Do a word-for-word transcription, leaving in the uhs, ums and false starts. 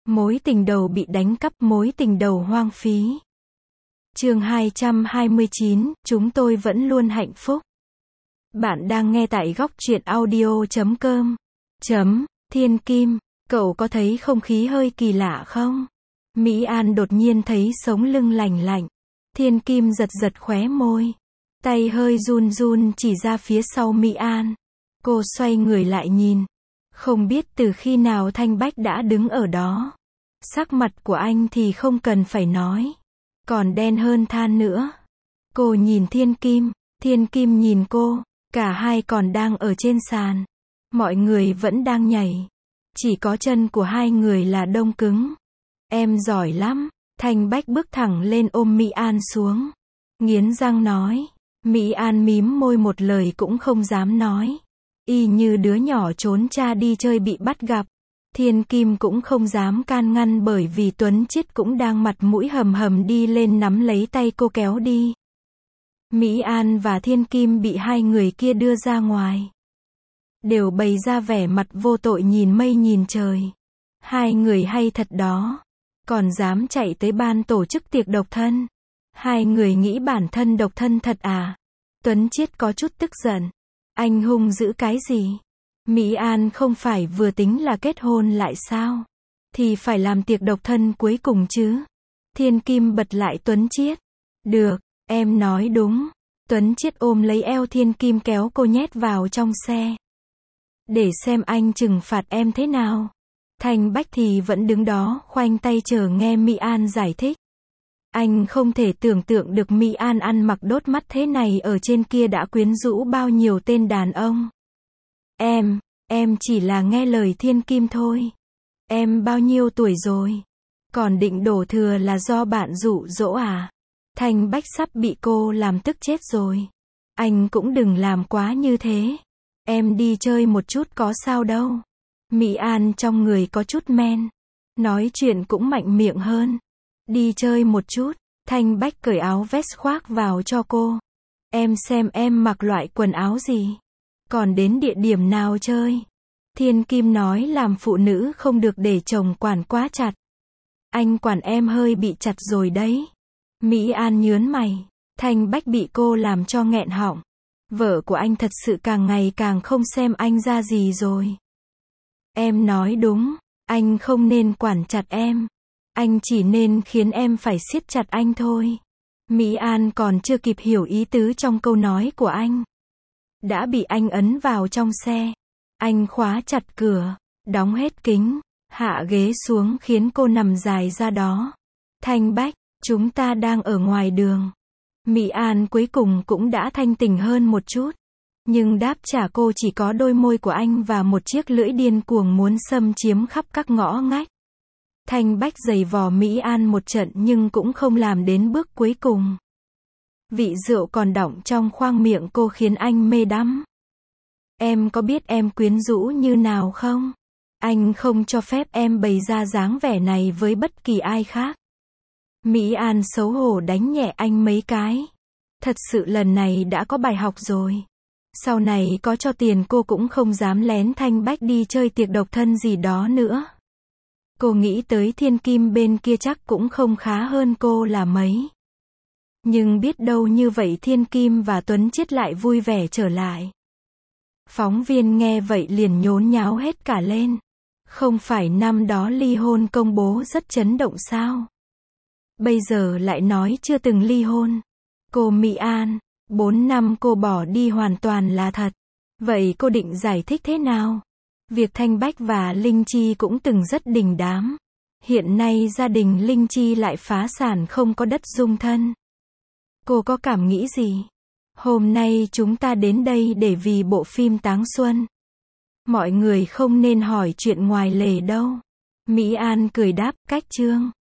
Mối tình đầu bị đánh cắp, mối tình đầu hoang phí. Chương hai trăm hai mươi chín, chúng tôi vẫn luôn hạnh phúc. Bạn đang nghe tại góc truyện audio chấm com. Chấm, Thiên Kim, cậu có thấy không khí hơi kỳ lạ không? Mỹ An đột nhiên thấy sống lưng lành lạnh. Thiên Kim giật giật khóe môi. Tay hơi run run chỉ ra phía sau Mỹ An. Cô xoay người lại nhìn. Không biết từ khi nào Thanh Bách đã đứng ở đó. Sắc mặt của anh thì không cần phải nói. Còn đen hơn than nữa. Cô nhìn Thiên Kim, Thiên Kim nhìn cô. Cả hai còn đang ở trên sàn. Mọi người vẫn đang nhảy. Chỉ có chân của hai người là đông cứng. Em giỏi lắm. Thanh Bách bước thẳng lên ôm Mỹ An xuống. Nghiến răng nói. Mỹ An mím môi một lời cũng không dám nói. Y như đứa nhỏ trốn cha đi chơi bị bắt gặp. Thiên Kim cũng không dám can ngăn bởi vì Tuấn Chiết cũng đang mặt mũi hầm hầm đi lên nắm lấy tay cô kéo đi. Mỹ An và Thiên Kim bị hai người kia đưa ra ngoài. Đều bày ra vẻ mặt vô tội nhìn mây nhìn trời. Hai người hay thật đó. Còn dám chạy tới ban tổ chức tiệc độc thân. Hai người nghĩ bản thân độc thân thật à? Tuấn Chiết có chút tức giận. Anh hung dữ cái gì? Mỹ An không phải vừa tính là kết hôn lại sao? Thì phải làm tiệc độc thân cuối cùng chứ. Thiên Kim bật lại Tuấn Chiết. Được, em nói đúng. Tuấn Chiết ôm lấy eo Thiên Kim kéo cô nhét vào trong xe. Để xem anh trừng phạt em thế nào. Thanh Bách thì vẫn đứng đó khoanh tay chờ nghe Mỹ An giải thích. Anh không thể tưởng tượng được Mỹ An ăn mặc đốt mắt thế này ở trên kia đã quyến rũ bao nhiêu tên đàn ông. Em, em chỉ là nghe lời Thiên Kim thôi. Em bao nhiêu tuổi rồi? Còn định đổ thừa là do bạn dụ dỗ à? Thanh Bách sắp bị cô làm tức chết rồi. Anh cũng đừng làm quá như thế. Em đi chơi một chút có sao đâu. Mỹ An trong người có chút men. Nói chuyện cũng mạnh miệng hơn. Đi chơi một chút. Thanh Bách cởi áo vest khoác vào cho cô. Em xem em mặc loại quần áo gì. Còn đến địa điểm nào chơi. Thiên Kim nói làm phụ nữ không được để chồng quản quá chặt. Anh quản em hơi bị chặt rồi đấy. Mỹ An nhớn mày. Thanh Bách bị cô làm cho nghẹn họng. Vợ của anh thật sự càng ngày càng không xem anh ra gì rồi. Em nói đúng. Anh không nên quản chặt em. Anh chỉ nên khiến em phải siết chặt anh thôi. Mỹ An còn chưa kịp hiểu ý tứ trong câu nói của anh. Đã bị anh ấn vào trong xe. Anh khóa chặt cửa, đóng hết kính, hạ ghế xuống khiến cô nằm dài ra đó. Thanh Bách, chúng ta đang ở ngoài đường. Mỹ An cuối cùng cũng đã thanh tỉnh hơn một chút. Nhưng đáp trả cô chỉ có đôi môi của anh và một chiếc lưỡi điên cuồng muốn xâm chiếm khắp các ngõ ngách. Thanh Bách giày vò Mỹ An một trận nhưng cũng không làm đến bước cuối cùng. Vị rượu còn đọng trong khoang miệng cô khiến anh mê đắm. Em có biết em quyến rũ như nào không? Anh không cho phép em bày ra dáng vẻ này với bất kỳ ai khác. Mỹ An xấu hổ đánh nhẹ anh mấy cái. Thật sự lần này đã có bài học rồi. Sau này có cho tiền cô cũng không dám lén Thanh Bách đi chơi tiệc độc thân gì đó nữa. Cô nghĩ tới Thiên Kim bên kia chắc cũng không khá hơn cô là mấy. Nhưng biết đâu như vậy Thiên Kim và Tuấn Chiết lại vui vẻ trở lại. Phóng viên nghe vậy liền nhốn nháo hết cả lên. Không phải năm đó ly hôn công bố rất chấn động sao? Bây giờ lại nói chưa từng ly hôn. Cô Mỹ An, bốn năm cô bỏ đi hoàn toàn là thật. Vậy cô định giải thích thế nào? Việc Thanh Bách và Linh Chi cũng từng rất đình đám. Hiện nay gia đình Linh Chi lại phá sản không có đất dung thân. Cô có cảm nghĩ gì? Hôm nay chúng ta đến đây để vì bộ phim Táng Xuân. Mọi người không nên hỏi chuyện ngoài lề đâu. Mỹ An cười đáp, cách chương.